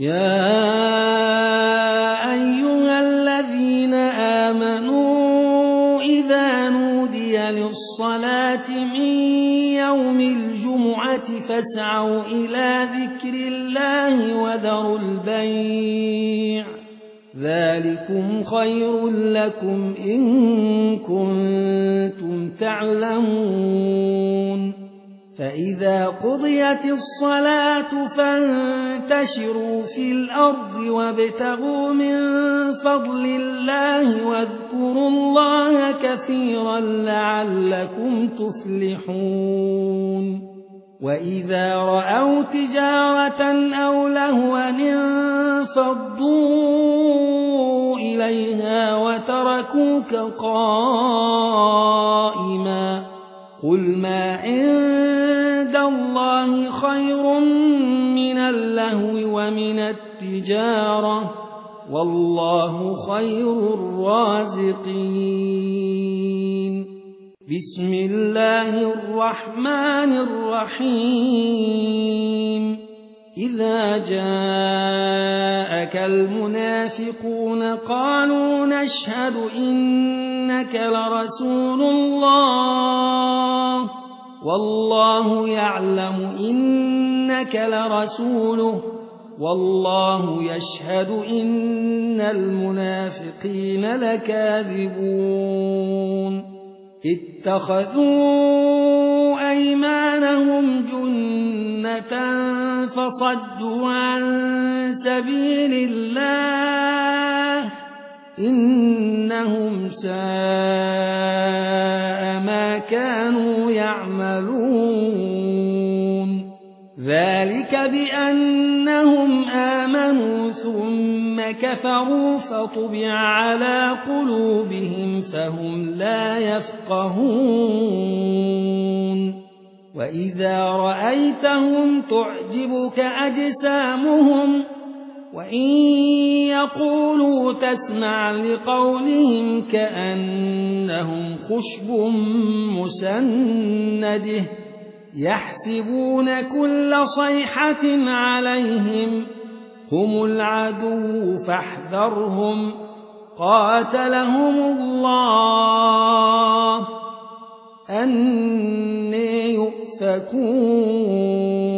يا أيها الذين آمنوا إذا نودي للصلاة من يوم الجمعة فاسعوا إلى ذكر الله وذروا البيع ذلكم خير لكم إن كنتم تعلمون فإذا قضيت الصلاة فانتشروا في الأرض وابتغوا من فضل الله واذكروا الله كثيرا لعلكم تفلحون وإذا رأوا تجارة أو لهوا انفضوا إليها وتركوك قائما قل ما عند الله خير من اللهو ومن التجارة والله خير الرازقين بسم الله الرحمن الرحيم إذا جاءك المنافقون قالوا نشهد إنك لرسول الله والله يعلم إنك لرسوله والله يشهد إن المنافقين لكاذبون اتخذوا أيمانهم جنة فصدوا عن سبيل الله إنهم ساء ما كانوا يعملون ذلك بأنهم آمنوا ثم كفروا فطبع على قلوبهم فهم لا يفقهون وإذا رأيتهم تعجبك أجسامهم وإن يقولوا تسمع لقولهم كأنهم خشب مسنده يحسبون كل صيحة عليهم هم العدو فاحذرهم قاتلهم الله أني يؤفكون